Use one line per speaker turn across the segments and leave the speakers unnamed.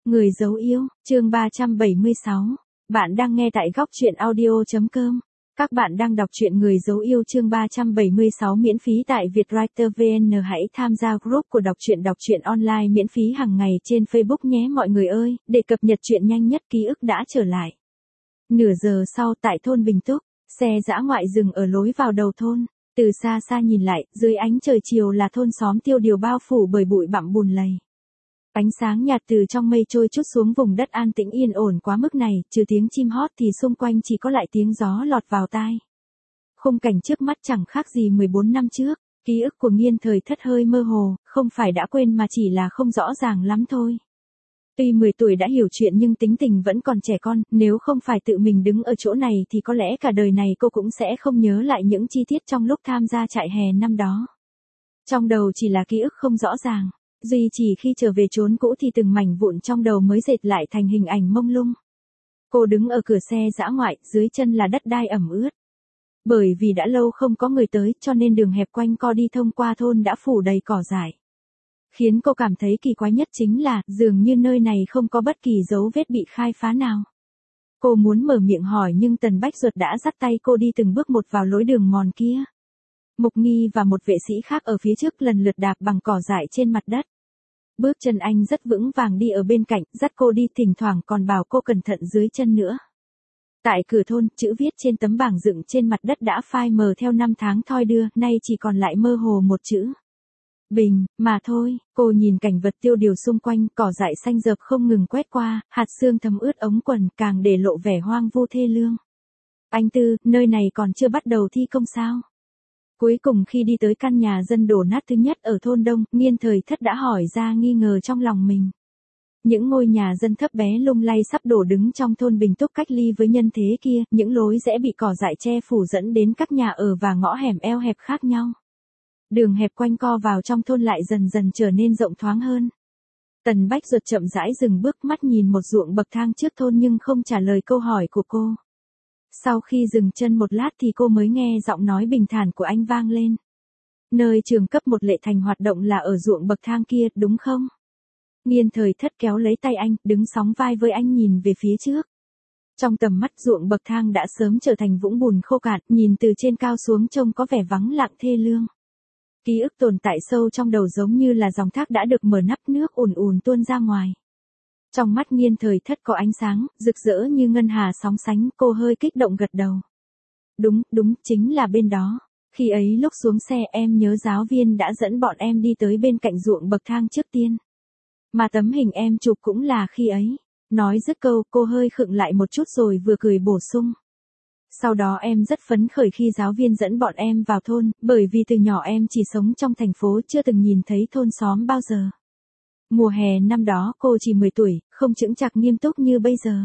Người dấu yêu, chương 376. Bạn đang nghe tại góc truyện audio.com. Các bạn đang đọc truyện Người dấu yêu chương 376 miễn phí tại Vietwriter VN. Hãy tham gia group của đọc truyện online miễn phí hàng ngày trên Facebook nhé mọi người ơi, để cập nhật truyện nhanh nhất. Ký ức đã trở lại. Nửa giờ sau tại thôn Bình Túc, xe dã ngoại dừng ở lối vào đầu thôn. Từ xa xa nhìn lại, dưới ánh trời chiều là thôn xóm tiêu điều bao phủ bởi bụi bặm bùn lầy. Ánh sáng nhạt từ trong mây trôi trút xuống vùng đất an tĩnh yên ổn quá mức này, trừ tiếng chim hót thì xung quanh chỉ có lại tiếng gió lọt vào tai. Khung cảnh trước mắt chẳng khác gì 14 năm trước, ký ức của Nghiên Thời Thất hơi mơ hồ, không phải đã quên mà chỉ là không rõ ràng lắm thôi. Tuy 10 tuổi đã hiểu chuyện nhưng tính tình vẫn còn trẻ con, nếu không phải tự mình đứng ở chỗ này thì có lẽ cả đời này cô cũng sẽ không nhớ lại những chi tiết trong lúc tham gia trại hè năm đó. Trong đầu chỉ là ký ức không rõ ràng. Duy chỉ khi trở về chốn cũ thì từng mảnh vụn trong đầu mới dệt lại thành hình ảnh mông lung. Cô đứng ở cửa xe dã ngoại, dưới chân là đất đai ẩm ướt. Bởi vì đã lâu không có người tới cho nên đường hẹp quanh co đi thông qua thôn đã phủ đầy cỏ dại. Khiến cô cảm thấy kỳ quái nhất chính là dường như nơi này không có bất kỳ dấu vết bị khai phá nào. Cô muốn mở miệng hỏi nhưng Tần Bách Duật đã dắt tay cô đi từng bước một vào lối đường mòn kia. Mục Nghi và một vệ sĩ khác ở phía trước lần lượt đạp bằng cỏ dại trên mặt đất. Bước chân anh rất vững vàng đi ở bên cạnh, dắt cô đi thỉnh thoảng còn bảo cô cẩn thận dưới chân nữa. Tại cửa thôn, chữ viết trên tấm bảng dựng trên mặt đất đã phai mờ theo năm tháng thoi đưa, nay chỉ còn lại mơ hồ một chữ. Bình, mà thôi, cô nhìn cảnh vật tiêu điều xung quanh, cỏ dại xanh rợp không ngừng quét qua, hạt sương thấm ướt ống quần càng để lộ vẻ hoang vu thê lương. Anh Tư, nơi này còn chưa bắt đầu thi công sao? Cuối cùng khi đi tới căn nhà dân đổ nát thứ nhất ở thôn Đông, Nghiên Thời Thất đã hỏi ra nghi ngờ trong lòng mình. Những ngôi nhà dân thấp bé lung lay sắp đổ đứng trong thôn Bình Túc cách ly với nhân thế kia, những lối rẽ bị cỏ dại che phủ dẫn đến các nhà ở và ngõ hẻm eo hẹp khác nhau. Đường hẹp quanh co vào trong thôn lại dần dần trở nên rộng thoáng hơn. Tần Bách Duật chậm rãi dừng bước mắt nhìn một ruộng bậc thang trước thôn nhưng không trả lời câu hỏi của cô. Sau khi dừng chân một lát thì cô mới nghe giọng nói bình thản của anh vang lên. Nơi trường cấp 1 Lệ Thành hoạt động là ở ruộng bậc thang kia, đúng không? Nghiên Thời Thất kéo lấy tay anh, đứng sóng vai với anh nhìn về phía trước. Trong tầm mắt ruộng bậc thang đã sớm trở thành vũng bùn khô cạn, nhìn từ trên cao xuống trông có vẻ vắng lặng thê lương. Ký ức tồn tại sâu trong đầu giống như là dòng thác đã được mở nắp nước ùn ùn tuôn ra ngoài. Trong mắt Nghiên Thời Thất có ánh sáng, rực rỡ như ngân hà sóng sánh, cô hơi kích động gật đầu. Đúng, chính là bên đó. Khi ấy lúc xuống xe em nhớ giáo viên đã dẫn bọn em đi tới bên cạnh ruộng bậc thang trước tiên. Mà tấm hình em chụp cũng là khi ấy. Nói dứt câu, cô hơi khựng lại một chút rồi vừa cười bổ sung. Sau đó em rất phấn khởi khi giáo viên dẫn bọn em vào thôn, bởi vì từ nhỏ em chỉ sống trong thành phố chưa từng nhìn thấy thôn xóm bao giờ. Mùa hè năm đó cô chỉ 10 tuổi, không chững chạc nghiêm túc như bây giờ.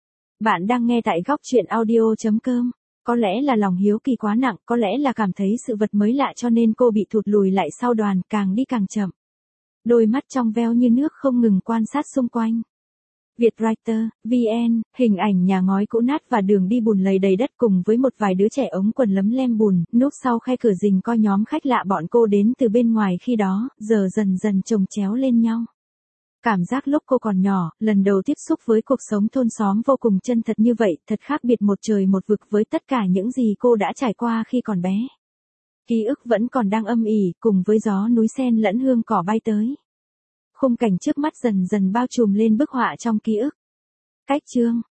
Bạn đang nghe tại góc truyện audio.com. Có lẽ là lòng hiếu kỳ quá nặng, có lẽ là cảm thấy sự vật mới lạ cho nên cô bị thụt lùi lại sau đoàn, càng đi càng chậm. Đôi mắt trong veo như nước không ngừng quan sát xung quanh. Vietwriter, VN, hình ảnh nhà ngói cũ nát và đường đi bùn lầy đầy đất cùng với một vài đứa trẻ ống quần lấm lem bùn, núp sau khe cửa rình coi nhóm khách lạ bọn cô đến từ bên ngoài khi đó, giờ dần dần chồng chéo lên nhau. Cảm giác lúc cô còn nhỏ, lần đầu tiếp xúc với cuộc sống thôn xóm vô cùng chân thật như vậy, thật khác biệt một trời một vực với tất cả những gì cô đã trải qua khi còn bé. Ký ức vẫn còn đang âm ỉ, cùng với gió núi sen lẫn hương cỏ bay tới. Khung cảnh trước mắt dần dần bao trùm lên bức họa trong ký ức. Cách chương